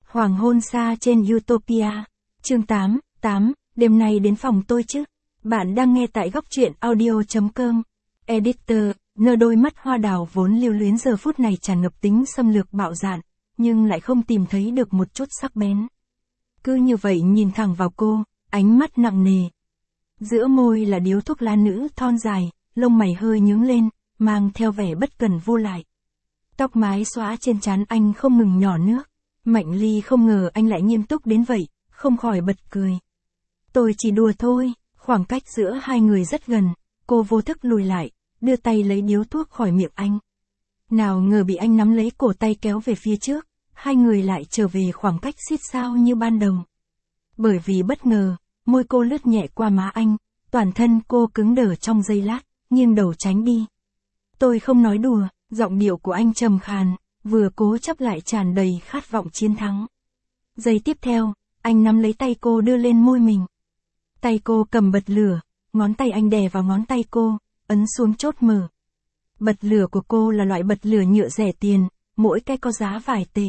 Hoàng hôn xa trên Utopia. Chương 8, đêm nay đến phòng tôi chứ. Bạn đang nghe tại góc truyện audio.com. Editor, nơ đôi mắt hoa đào vốn lưu luyến giờ phút này tràn ngập tính xâm lược bạo dạn, nhưng lại không tìm thấy được một chút sắc bén. Cứ như vậy nhìn thẳng vào cô, ánh mắt nặng nề. Giữa môi là điếu thuốc lá nữ thon dài, lông mày hơi nhướng lên, mang theo vẻ bất cần vô lại. Tóc mái xõa trên trán anh không ngừng nhỏ nước. Mạnh Ly không ngờ anh lại nghiêm túc đến vậy, không khỏi bật cười. Tôi chỉ đùa thôi, khoảng cách giữa hai người rất gần, cô vô thức lùi lại, đưa tay lấy điếu thuốc khỏi miệng anh. Nào ngờ bị anh nắm lấy cổ tay kéo về phía trước, hai người lại trở về khoảng cách xít sao như ban đầu. Bởi vì bất ngờ, môi cô lướt nhẹ qua má anh, toàn thân cô cứng đờ trong giây lát, nghiêng đầu tránh đi. Tôi không nói đùa, giọng điệu của anh trầm khàn, vừa cố chấp lại tràn đầy khát vọng chiến thắng. Giây tiếp theo, anh nắm lấy tay cô đưa lên môi mình. Tay cô cầm bật lửa, ngón tay anh đè vào ngón tay cô, ấn xuống chốt mở. Bật lửa của cô là loại bật lửa nhựa rẻ tiền, mỗi cái có giá vài tệ.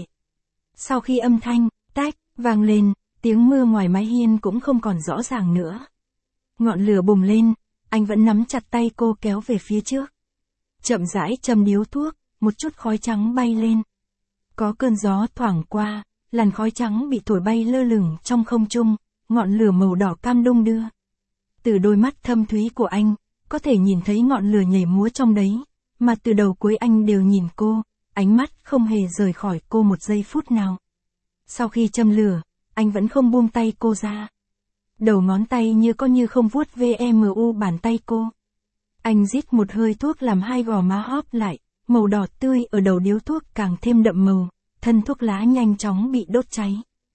Sau khi âm thanh, tách, vang lên, tiếng mưa ngoài mái hiên cũng không còn rõ ràng nữa. Ngọn lửa bùng lên, anh vẫn nắm chặt tay cô kéo về phía trước. Chậm rãi châm điếu thuốc, một chút khói trắng bay lên. Có cơn gió thoảng qua, làn khói trắng bị thổi bay lơ lửng trong không trung, ngọn lửa màu đỏ cam đung đưa. Từ đôi mắt thâm thúy của anh, có thể nhìn thấy ngọn lửa nhảy múa trong đấy, mà từ đầu cuối anh đều nhìn cô, ánh mắt không hề rời khỏi cô một giây phút nào. Sau khi châm lửa, anh vẫn không buông tay cô ra. Đầu ngón tay như có như không vuốt VMU bàn tay cô. Anh rít một hơi thuốc làm hai gò má hóp lại, màu đỏ tươi ở đầu điếu thuốc càng thêm đậm màu, thân thuốc lá nhanh chóng bị đốt cháy.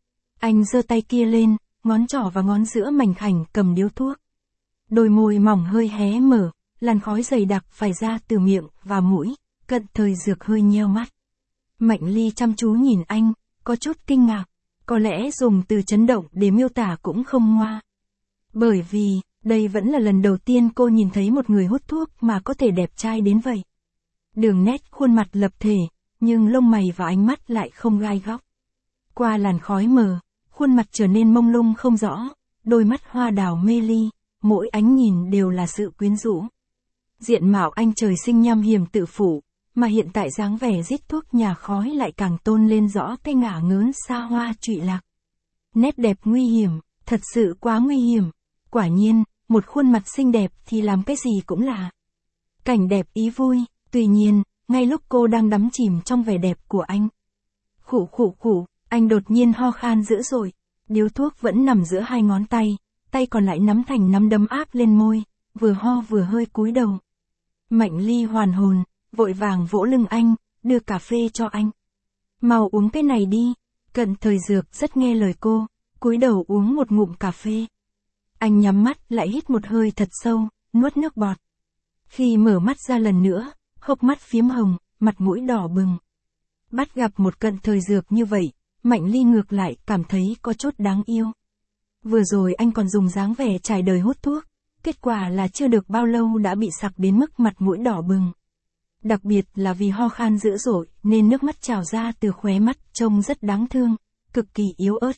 Anh giơ tay kia lên, ngón trỏ và ngón giữa mảnh khảnh cầm điếu thuốc. Đôi môi mỏng hơi hé mở, làn khói dày đặc phả ra từ miệng và mũi, Cận Thời Dược hơi nheo mắt. Mạnh Ly chăm chú nhìn anh, có chút kinh ngạc, có lẽ dùng từ chấn động để miêu tả cũng không ngoa. Bởi vì, đây vẫn là lần đầu tiên cô nhìn thấy một người hút thuốc mà có thể đẹp trai đến vậy. Đường nét khuôn mặt lập thể, nhưng lông mày và ánh mắt lại không gai góc. Qua làn khói mờ, khuôn mặt trở nên mông lung không rõ, đôi mắt hoa đào mê ly, mỗi ánh nhìn đều là sự quyến rũ. Diện mạo anh trời sinh nham hiểm tự phủ, mà hiện tại dáng vẻ rít thuốc nhà khói lại càng tôn lên rõ cái ngả ngớn xa hoa trụy lạc. Nét đẹp nguy hiểm, thật sự quá nguy hiểm. Quả nhiên, một khuôn mặt xinh đẹp thì làm cái gì cũng là cảnh đẹp ý vui. Tuy nhiên, ngay lúc cô đang đắm chìm trong vẻ đẹp của anh. Khụ khụ khụ, anh đột nhiên ho khan dữ dội. Điếu thuốc vẫn nằm giữa hai ngón tay, tay còn lại nắm thành nắm đấm áp lên môi, vừa ho vừa hơi cúi đầu. Mạnh Ly hoàn hồn, vội vàng vỗ lưng anh, đưa cà phê cho anh. Mau uống cái này đi. Cận Thời Dược rất nghe lời cô, cúi đầu uống một ngụm cà phê. Anh nhắm mắt lại hít một hơi thật sâu, nuốt nước bọt. Khi mở mắt ra lần nữa, hốc mắt phiếm hồng, mặt mũi đỏ bừng. Bắt gặp một Cận Thời Dược như vậy, Mạnh Ly ngược lại cảm thấy có chút đáng yêu. Vừa rồi anh còn dùng dáng vẻ trải đời hút thuốc, kết quả là chưa được bao lâu đã bị sặc đến mức mặt mũi đỏ bừng. Đặc biệt là vì ho khan dữ dội nên nước mắt trào ra từ khóe mắt trông rất đáng thương, cực kỳ yếu ớt.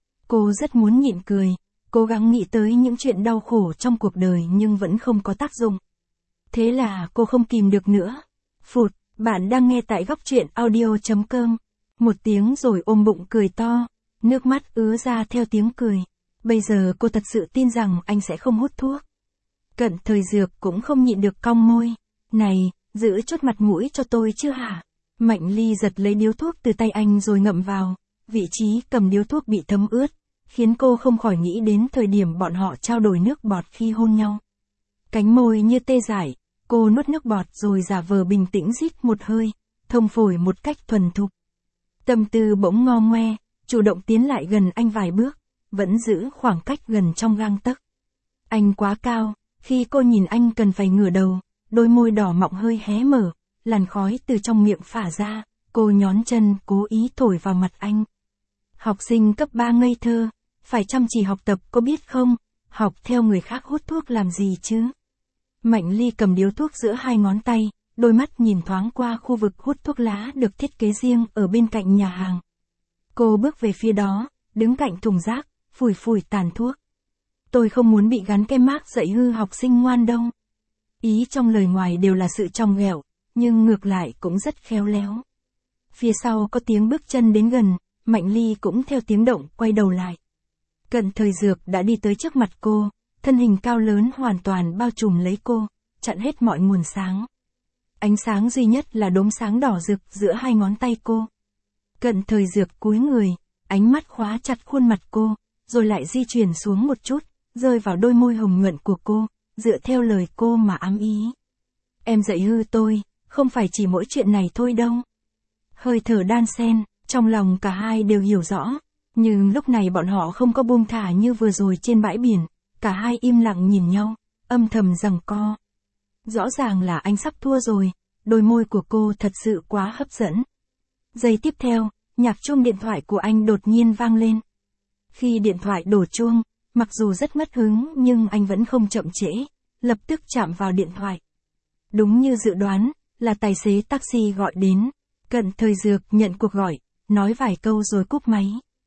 Cô rất muốn nhịn cười, cố gắng nghĩ tới những chuyện đau khổ trong cuộc đời nhưng vẫn không có tác dụng. Thế là cô không kìm được nữa. Phụt, bạn đang nghe tại góc truyện audio.com. Một tiếng rồi ôm bụng cười to, nước mắt ứa ra theo tiếng cười. Bây giờ cô thật sự tin rằng anh sẽ không hút thuốc. Cận Thời Dược cũng không nhịn được cong môi. Này, giữ chút mặt mũi cho tôi chứ hả? Mạnh Ly giật lấy điếu thuốc từ tay anh rồi ngậm vào. Vị trí cầm điếu thuốc bị thấm ướt, khiến cô không khỏi nghĩ đến thời điểm bọn họ trao đổi nước bọt khi hôn nhau. Cánh môi như tê dại, cô nuốt nước bọt rồi giả vờ bình tĩnh rít một hơi, thông phổi một cách thuần thục. Tâm tư bỗng ngo ngoe, chủ động tiến lại gần anh vài bước, vẫn giữ khoảng cách gần trong gang tấc. Anh quá cao, khi cô nhìn anh cần phải ngửa đầu, đôi môi đỏ mọng hơi hé mở, làn khói từ trong miệng phả ra, cô nhón chân cố ý thổi vào mặt anh. Học sinh cấp 3 ngây thơ, phải chăm chỉ học tập có biết không, học theo người khác hút thuốc làm gì chứ? Mạnh Ly cầm điếu thuốc giữa hai ngón tay, đôi mắt nhìn thoáng qua khu vực hút thuốc lá được thiết kế riêng ở bên cạnh nhà hàng. Cô bước về phía đó, đứng cạnh thùng rác, phủi phủi tàn thuốc. Tôi không muốn bị gắn cái mác dạy hư học sinh ngoan đâu. Ý trong lời ngoài đều là sự trong ghẹo, nhưng ngược lại cũng rất khéo léo. Phía sau có tiếng bước chân đến gần, Mạnh Ly cũng theo tiếng động quay đầu lại. Cận Thời Dược đã đi tới trước mặt cô, thân hình cao lớn hoàn toàn bao trùm lấy cô, chặn hết mọi nguồn sáng. Ánh sáng duy nhất là đốm sáng đỏ rực giữa hai ngón tay cô. Cận Thời Dược cúi người, ánh mắt khóa chặt khuôn mặt cô, rồi lại di chuyển xuống một chút, rơi vào đôi môi hồng nhuận của cô, dựa theo lời cô mà ám ý. Em dạy hư tôi, không phải chỉ mỗi chuyện này thôi đâu. Hơi thở đan xen, trong lòng cả hai đều hiểu rõ, nhưng lúc này bọn họ không có buông thả như vừa rồi trên bãi biển, cả hai im lặng nhìn nhau, âm thầm giằng co. Rõ ràng là anh sắp thua rồi, đôi môi của cô thật sự quá hấp dẫn. Giây tiếp theo, nhạc chuông điện thoại của anh đột nhiên vang lên. Khi điện thoại đổ chuông, mặc dù rất mất hứng nhưng anh vẫn không chậm trễ, lập tức chạm vào điện thoại. Đúng như dự đoán, là tài xế taxi gọi đến. Cận Thời Dược nhận cuộc gọi, nói vài câu rồi cúp máy.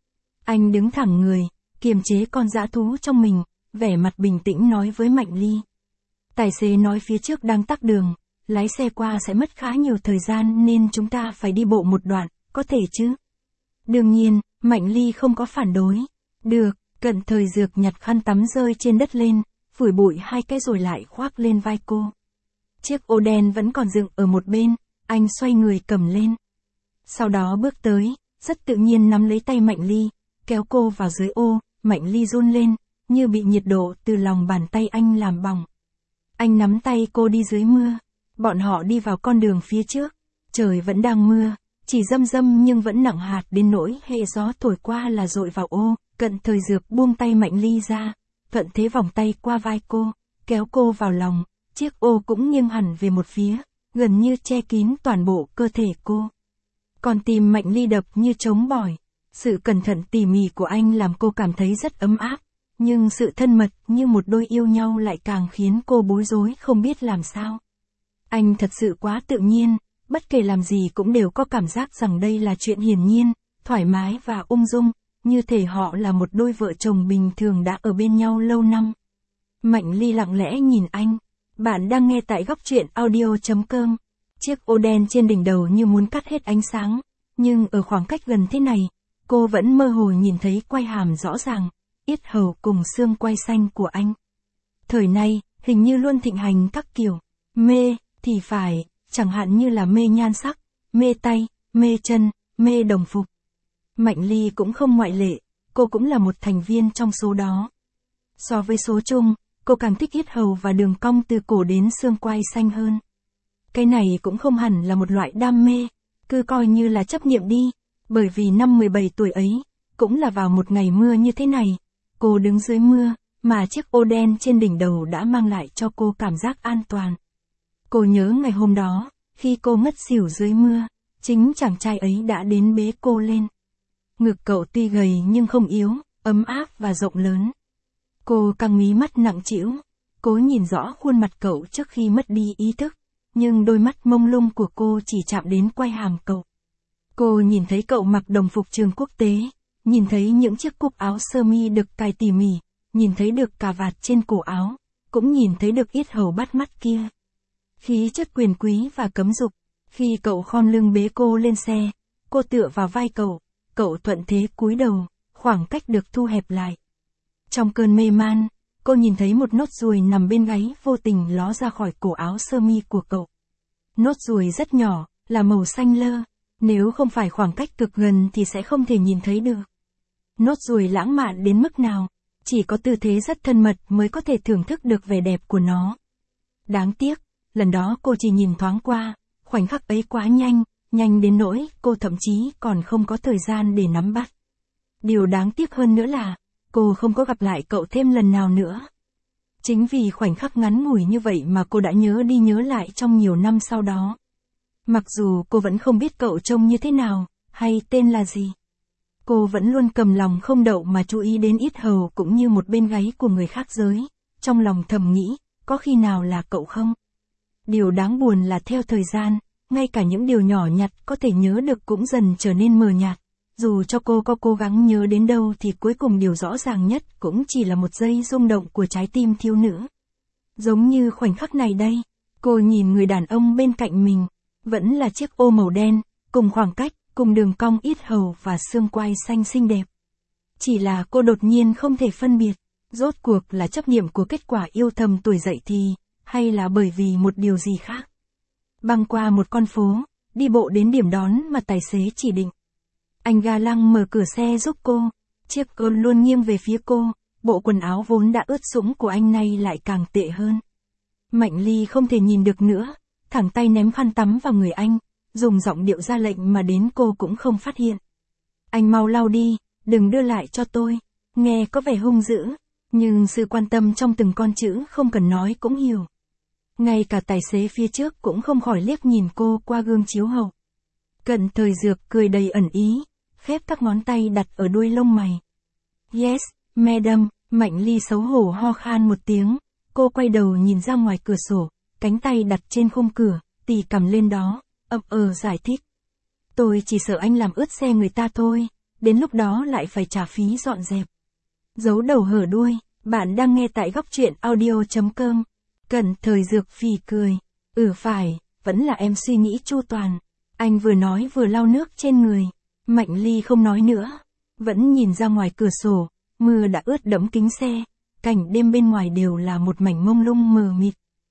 Anh đứng thẳng người, kiềm chế con dã thú trong mình, vẻ mặt bình tĩnh nói với Mạnh Ly. Tài xế nói phía trước đang tắc đường, lái xe qua sẽ mất khá nhiều thời gian nên chúng ta phải đi bộ một đoạn, có thể chứ? Đương nhiên, Mạnh Ly không có phản đối. Được, Cận Thời Dược nhặt khăn tắm rơi trên đất lên, phủi bụi hai cái rồi lại khoác lên vai cô. Chiếc ô đen vẫn còn dựng ở một bên, anh xoay người cầm lên. Sau đó bước tới, rất tự nhiên nắm lấy tay Mạnh Ly, kéo cô vào dưới ô, Mạnh Ly run lên, như bị nhiệt độ từ lòng bàn tay anh làm bỏng. Anh nắm tay cô đi dưới mưa, bọn họ đi vào con đường phía trước, trời vẫn đang mưa, chỉ râm râm nhưng vẫn nặng hạt đến nỗi hệ gió thổi qua là dội vào ô. Cận Thời Dược buông tay Mạnh Ly ra, thuận thế vòng tay qua vai cô, kéo cô vào lòng, chiếc ô cũng nghiêng hẳn về một phía, gần như che kín toàn bộ cơ thể cô. Còn tim Mạnh Ly đập như trống bỏi, sự cẩn thận tỉ mỉ của anh làm cô cảm thấy rất ấm áp, nhưng sự thân mật như một đôi yêu nhau lại càng khiến cô bối rối không biết làm sao. Anh thật sự quá tự nhiên, bất kể làm gì cũng đều có cảm giác rằng đây là chuyện hiển nhiên, thoải mái và ung dung, như thể họ là một đôi vợ chồng bình thường đã ở bên nhau lâu năm. Mạnh Ly lặng lẽ nhìn anh. Bạn đang nghe tại góc truyện audio.com. Chiếc ô đen trên đỉnh đầu như muốn cắt hết ánh sáng, nhưng ở khoảng cách gần thế này, cô vẫn mơ hồ nhìn thấy quai hàm rõ ràng, yết hầu cùng xương quai xanh của anh. Thời nay, hình như luôn thịnh hành các kiểu mê thì phải, chẳng hạn như là mê nhan sắc, mê tay, mê chân, mê đồng phục. Mạnh Ly cũng không ngoại lệ, cô cũng là một thành viên trong số đó. So với số chung, cô càng thích yết hầu và đường cong từ cổ đến xương quai xanh hơn. Cái này cũng không hẳn là một loại đam mê, cứ coi như là chấp niệm đi, bởi vì năm 17 tuổi ấy, cũng là vào một ngày mưa như thế này, cô đứng dưới mưa, mà chiếc ô đen trên đỉnh đầu đã mang lại cho cô cảm giác an toàn. Cô nhớ ngày hôm đó, khi cô ngất xỉu dưới mưa, chính chàng trai ấy đã đến bế cô lên. Ngực cậu tuy gầy nhưng không yếu, ấm áp và rộng lớn. Cô căng mí mắt nặng trĩu, cố nhìn rõ khuôn mặt cậu trước khi mất đi ý thức, nhưng đôi mắt mông lung của cô chỉ chạm đến quai hàm cậu. Cô nhìn thấy cậu mặc đồng phục trường quốc tế, nhìn thấy những chiếc cúc áo sơ mi được cài tỉ mỉ, nhìn thấy được cà vạt trên cổ áo, cũng nhìn thấy được yết hầu bắt mắt kia. Khí chất quyền quý và cấm dục. Khi cậu khom lưng bế cô lên xe, cô tựa vào vai cậu thuận thế cúi đầu, khoảng cách được thu hẹp lại. Trong cơn mê man, cô nhìn thấy một nốt ruồi nằm bên gáy vô tình ló ra khỏi cổ áo sơ mi của cậu. Nốt ruồi rất nhỏ, là màu xanh lơ, nếu không phải khoảng cách cực gần thì sẽ không thể nhìn thấy được. Nốt ruồi lãng mạn đến mức nào, chỉ có tư thế rất thân mật mới có thể thưởng thức được vẻ đẹp của nó. Đáng tiếc, lần đó cô chỉ nhìn thoáng qua, khoảnh khắc ấy quá nhanh, nhanh đến nỗi cô thậm chí còn không có thời gian để nắm bắt. Điều đáng tiếc hơn nữa là, cô không có gặp lại cậu thêm lần nào nữa. Chính vì khoảnh khắc ngắn ngủi như vậy mà cô đã nhớ đi nhớ lại trong nhiều năm sau đó. Mặc dù cô vẫn không biết cậu trông như thế nào, hay tên là gì. Cô vẫn luôn cầm lòng không đậu mà chú ý đến yết hầu cũng như một bên gáy của người khác giới, trong lòng thầm nghĩ, có khi nào là cậu không? Điều đáng buồn là theo thời gian, ngay cả những điều nhỏ nhặt có thể nhớ được cũng dần trở nên mờ nhạt, dù cho cô có cố gắng nhớ đến đâu thì cuối cùng điều rõ ràng nhất cũng chỉ là một giây rung động của trái tim thiếu nữ. Giống như khoảnh khắc này đây, cô nhìn người đàn ông bên cạnh mình, vẫn là chiếc ô màu đen, cùng khoảng cách, cùng đường cong yết hầu và xương quai xanh xinh đẹp. Chỉ là cô đột nhiên không thể phân biệt, rốt cuộc là chấp niệm của kết quả yêu thầm tuổi dậy thì, hay là bởi vì một điều gì khác. Băng qua một con phố, đi bộ đến điểm đón mà tài xế chỉ định. Anh ga lăng mở cửa xe giúp cô, chiếc ô luôn nghiêng về phía cô, bộ quần áo vốn đã ướt sũng của anh này lại càng tệ hơn. Mạnh Ly không thể nhìn được nữa, thẳng tay ném khăn tắm vào người anh, dùng giọng điệu ra lệnh mà đến cô cũng không phát hiện. Anh mau lau đi, đừng đưa lại cho tôi. Nghe có vẻ hung dữ, nhưng sự quan tâm trong từng con chữ không cần nói cũng hiểu. Ngay cả tài xế phía trước cũng không khỏi liếc nhìn cô qua gương chiếu hậu. Cận Thời Dược cười đầy ẩn ý, khép các ngón tay đặt ở đuôi lông mày. Yes, madam. Mạnh Ly xấu hổ ho khan một tiếng, cô quay đầu nhìn ra ngoài cửa sổ, cánh tay đặt trên khung cửa, tì cằm lên đó, giải thích. Tôi chỉ sợ anh làm ướt xe người ta thôi, đến lúc đó lại phải trả phí dọn dẹp. Giấu đầu hở đuôi, bạn đang nghe tại góc truyện audio.com. Cận Thời Dược phì cười. Phải, vẫn là em suy nghĩ chu toàn. Anh vừa nói vừa lau nước trên người. Mạnh Ly không nói nữa, vẫn nhìn ra ngoài cửa sổ, mưa đã ướt đẫm kính xe, cảnh đêm bên ngoài đều là một mảnh mông lung mờ mịt.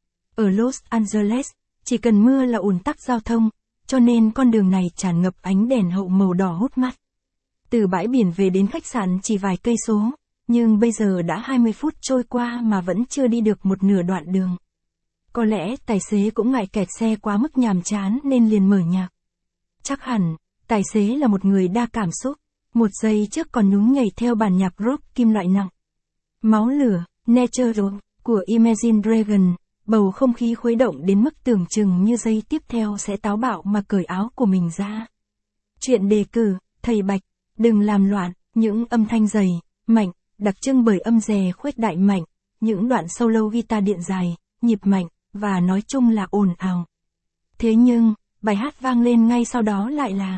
Ở Los Angeles, chỉ cần mưa là ùn tắc giao thông, cho nên con đường này tràn ngập ánh đèn hậu màu đỏ hút mắt. Từ bãi biển về đến khách sạn chỉ vài cây số, nhưng bây giờ đã 20 phút trôi qua mà vẫn chưa đi được một nửa đoạn đường. Có lẽ tài xế cũng ngại kẹt xe quá mức nhàm chán nên liền mở nhạc. Chắc hẳn, tài xế là một người đa cảm xúc, một giây trước còn nhún nhảy theo bản nhạc rock kim loại nặng. Máu lửa, Natural, của Imagine Dragon, bầu không khí khuấy động đến mức tưởng chừng như giây tiếp theo sẽ táo bạo mà cởi áo của mình ra. Chuyện đề cử, thầy Bạch, đừng làm loạn, những âm thanh dày, mạnh, đặc trưng bởi âm rè khuếch đại mạnh, những đoạn solo guitar điện dài, nhịp mạnh, và nói chung là ồn ào. Thế nhưng, bài hát vang lên ngay sau đó lại là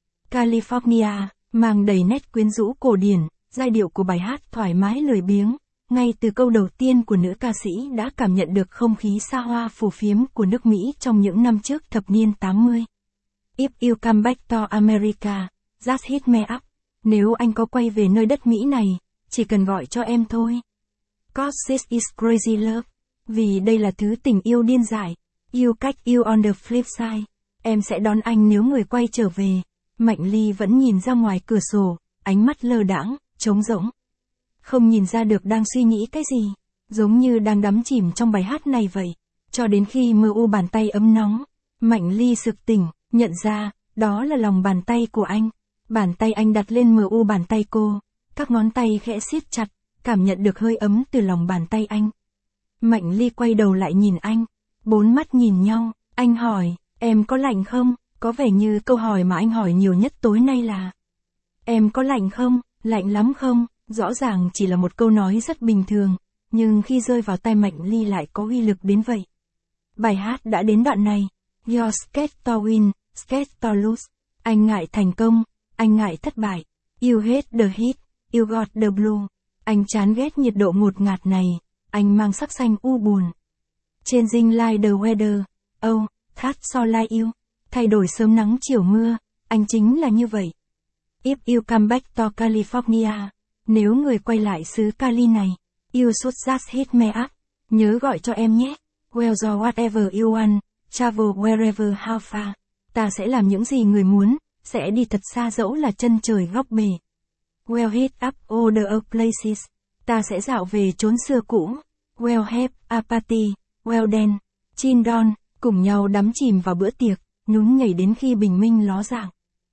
California, mang đầy nét quyến rũ cổ điển, giai điệu của bài hát thoải mái lười biếng, ngay từ câu đầu tiên của nữ ca sĩ đã cảm nhận được không khí xa hoa phù phiếm của nước Mỹ trong những năm trước thập niên 80. If you come back to America, just hit me up. Nếu anh có quay về nơi đất Mỹ này, chỉ cần gọi cho em thôi. Cause this is crazy love. Vì đây là thứ tình yêu điên dại. You catch you on the flip side. Em sẽ đón anh nếu người quay trở về. Mạnh Ly vẫn nhìn ra ngoài cửa sổ, ánh mắt lơ đãng, trống rỗng. Không nhìn ra được đang suy nghĩ cái gì, giống như đang đắm chìm trong bài hát này vậy. Cho đến khi mơ u bàn tay ấm nóng, Mạnh Ly sực tỉnh, nhận ra, đó là lòng bàn tay của anh. Bàn tay anh đặt lên mờ u bàn tay cô, các ngón tay khẽ siết chặt, cảm nhận được hơi ấm từ lòng bàn tay anh. Mạnh Ly quay đầu lại nhìn anh, bốn mắt nhìn nhau, anh hỏi, em có lạnh không? Có vẻ như câu hỏi mà anh hỏi nhiều nhất tối nay là em có lạnh không, lạnh lắm không? Rõ ràng chỉ là một câu nói rất bình thường, nhưng khi rơi vào tai Mạnh Ly lại có uy lực đến vậy. Bài hát đã đến đoạn này, You're scared to win, scared to lose. Anh ngại thành công, anh ngại thất bại. You hate the heat, you got the blue. Anh chán ghét nhiệt độ ngột ngạt này, anh mang sắc xanh u buồn. Changing like the weather, oh, that's so like you. Thay đổi sớm nắng chiều mưa, anh chính là như vậy. If you come back to California, nếu người quay lại xứ Cali này, you should just hit me up. Nhớ gọi cho em nhé. Well or whatever you want, travel wherever how far. Ta sẽ làm những gì người muốn, sẽ đi thật xa dẫu là chân trời góc bể. Well hit up all the old places. Ta sẽ dạo về chốn xưa cũ. Well have a party, well then, children, cùng nhau đắm chìm vào bữa tiệc, nhún nhảy đến khi bình minh ló dạng.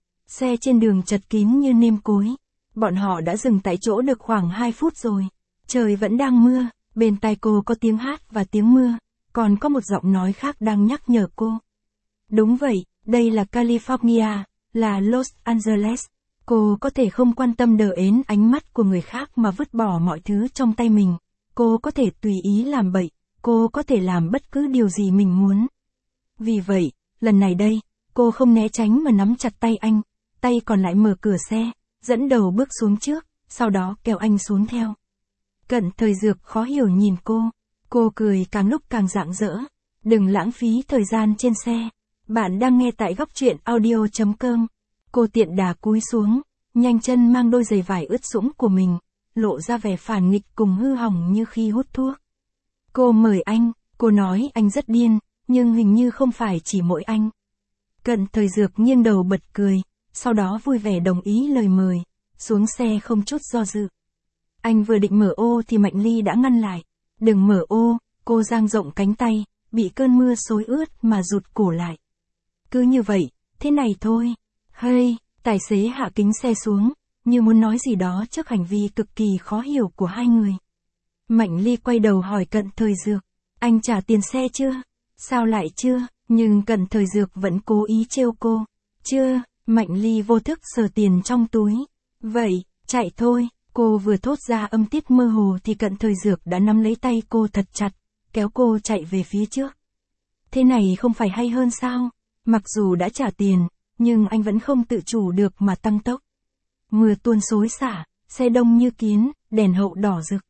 Xe trên đường chật kín như nêm cối. Bọn họ đã dừng tại chỗ được khoảng 2 phút rồi. Trời vẫn đang mưa, bên tai cô có tiếng hát và tiếng mưa, còn có một giọng nói khác đang nhắc nhở cô. Đúng vậy, đây là California, là Los Angeles. Cô có thể không quan tâm đờ ến ánh mắt của người khác mà vứt bỏ mọi thứ trong tay mình. Cô có thể tùy ý làm bậy, cô có thể làm bất cứ điều gì mình muốn. Vì vậy, lần này đây, cô không né tránh mà nắm chặt tay anh, tay còn lại mở cửa xe, dẫn đầu bước xuống trước, sau đó kéo anh xuống theo. Cận Thời Dược khó hiểu nhìn cô cười càng lúc càng rạng rỡ. Đừng lãng phí thời gian trên xe. Bạn đang nghe tại góc truyện audio.com. Cô tiện đà cúi xuống, nhanh chân mang đôi giày vải ướt sũng của mình, lộ ra vẻ phản nghịch cùng hư hỏng như khi hút thuốc. Cô mời anh, cô nói anh rất điên, nhưng hình như không phải chỉ mỗi anh. Cận Thời Dược nghiêng đầu bật cười, sau đó vui vẻ đồng ý lời mời, xuống xe không chút do dự. Anh vừa định mở ô thì Mạnh Ly đã ngăn lại. Đừng mở ô, cô dang rộng cánh tay, bị cơn mưa xối ướt mà rụt cổ lại. Cứ như vậy, thế này thôi. Hey, tài xế hạ kính xe xuống, như muốn nói gì đó trước hành vi cực kỳ khó hiểu của hai người. Mạnh Ly quay đầu hỏi Cận Thời Dược, anh trả tiền xe chưa? Sao lại chưa? Nhưng Cận Thời Dược vẫn cố ý trêu cô. Chưa, Mạnh Ly vô thức sờ tiền trong túi. Vậy, chạy thôi. Cô vừa thốt ra âm tiết mơ hồ thì Cận Thời Dược đã nắm lấy tay cô thật chặt, kéo cô chạy về phía trước. Thế này không phải hay hơn sao? Mặc dù đã trả tiền, nhưng anh vẫn không tự chủ được mà tăng tốc. Mưa tuôn xối xả, xe đông như kiến, đèn hậu đỏ rực.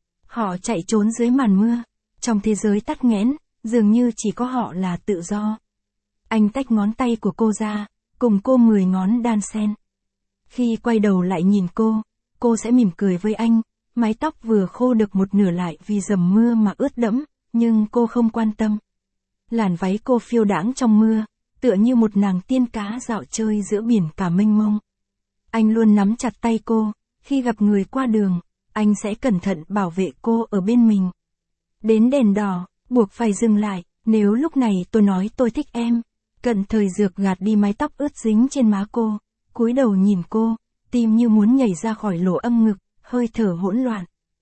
Họ chạy trốn dưới màn mưa, trong thế giới tắc nghẽn, dường như chỉ có họ là tự do. Anh tách ngón tay của cô ra, cùng cô 10 ngón đan xen. Khi quay đầu lại nhìn cô sẽ mỉm cười với anh, mái tóc vừa khô được một nửa lại vì dầm mưa mà ướt đẫm, nhưng cô không quan tâm. Làn váy cô phiêu đãng trong mưa, tựa như một nàng tiên cá dạo chơi giữa biển cả mênh mông. Anh luôn nắm chặt tay cô, khi gặp người qua đường, anh sẽ cẩn thận bảo vệ cô ở bên mình. Đến đèn đỏ, buộc phải dừng lại, nếu lúc này tôi nói tôi thích em. Cận Thời Dược gạt đi mái tóc ướt dính trên má cô, cúi đầu nhìn cô, tim như muốn nhảy ra khỏi lỗ âm ngực, hơi thở hỗn loạn.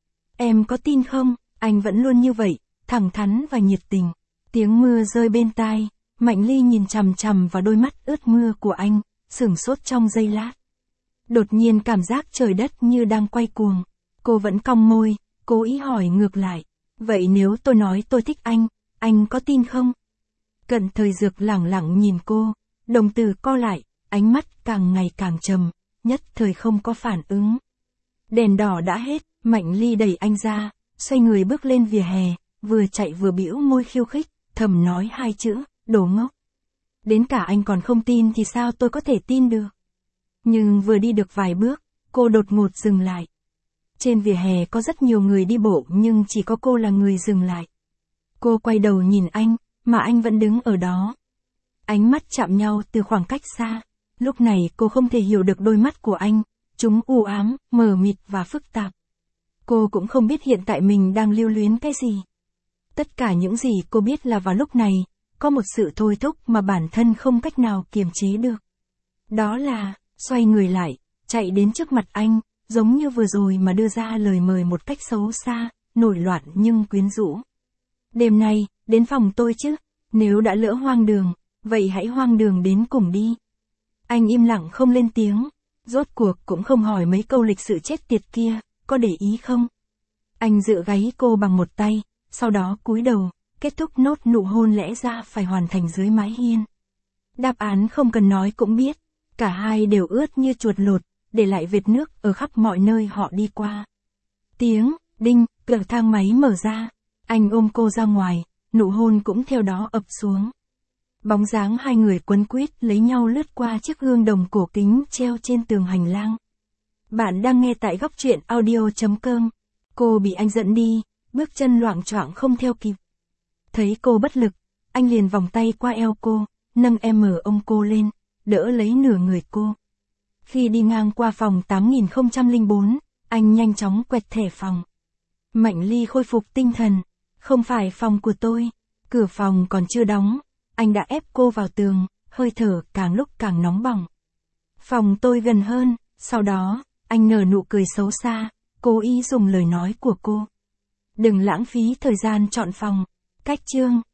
Em có tin không, anh vẫn luôn như vậy, thẳng thắn và nhiệt tình. Tiếng mưa rơi bên tai, Mạnh Ly nhìn chằm chằm vào đôi mắt ướt mưa của anh, sửng sốt trong giây lát. Đột nhiên cảm giác trời đất như đang quay cuồng. Cô vẫn cong môi, cố ý hỏi ngược lại. Vậy nếu tôi nói tôi thích anh có tin không? Cận Thời Dược lẳng lặng nhìn cô, đồng tử co lại, ánh mắt càng ngày càng trầm, nhất thời không có phản ứng. Đèn đỏ đã hết, Mạnh Ly đẩy anh ra, xoay người bước lên vỉa hè, vừa chạy vừa bĩu môi khiêu khích, thầm nói hai chữ, đồ ngốc. Đến cả anh còn không tin thì sao tôi có thể tin được? Nhưng vừa đi được vài bước, cô đột ngột dừng lại. Trên vỉa hè có rất nhiều người đi bộ nhưng chỉ có cô là người dừng lại. Cô quay đầu nhìn anh, mà anh vẫn đứng ở đó. Ánh mắt chạm nhau từ khoảng cách xa. Lúc này cô không thể hiểu được đôi mắt của anh, chúng u ám, mờ mịt và phức tạp. Cô cũng không biết hiện tại mình đang lưu luyến cái gì. Tất cả những gì cô biết là vào lúc này, có một sự thôi thúc mà bản thân không cách nào kiềm chế được. Đó là, xoay người lại, chạy đến trước mặt anh, giống như vừa rồi mà đưa ra lời mời một cách xấu xa, nổi loạn nhưng quyến rũ. Đêm nay, đến phòng tôi chứ, nếu đã lỡ hoang đường, vậy hãy hoang đường đến cùng đi. Anh im lặng không lên tiếng, rốt cuộc cũng không hỏi mấy câu lịch sự chết tiệt kia, có để ý không? Anh dựa gáy cô bằng một tay, sau đó cúi đầu, kết thúc nốt nụ hôn lẽ ra phải hoàn thành dưới mái hiên. Đáp án không cần nói cũng biết, cả hai đều ướt như chuột lột, để lại vệt nước ở khắp mọi nơi họ đi qua. Tiếng, đinh, cửa thang máy mở ra, anh ôm cô ra ngoài, nụ hôn cũng theo đó ập xuống. Bóng dáng hai người quấn quýt lấy nhau lướt qua chiếc gương đồng cổ kính treo trên tường hành lang. Bạn đang nghe tại góc truyện audio.com. Cô bị anh dẫn đi, bước chân loạng choạng không theo kịp. Thấy cô bất lực, anh liền vòng tay qua eo cô, nâng ôm cô lên, đỡ lấy nửa người cô. Khi đi ngang qua phòng 8004, anh nhanh chóng quẹt thẻ phòng. Mạnh Ly khôi phục tinh thần. Không phải phòng của tôi. Cửa phòng còn chưa đóng, anh đã ép cô vào tường, hơi thở càng lúc càng nóng bỏng. Phòng tôi gần hơn, sau đó, anh nở nụ cười xấu xa, cố ý dùng lời nói của cô. Đừng lãng phí thời gian chọn phòng. Cách chương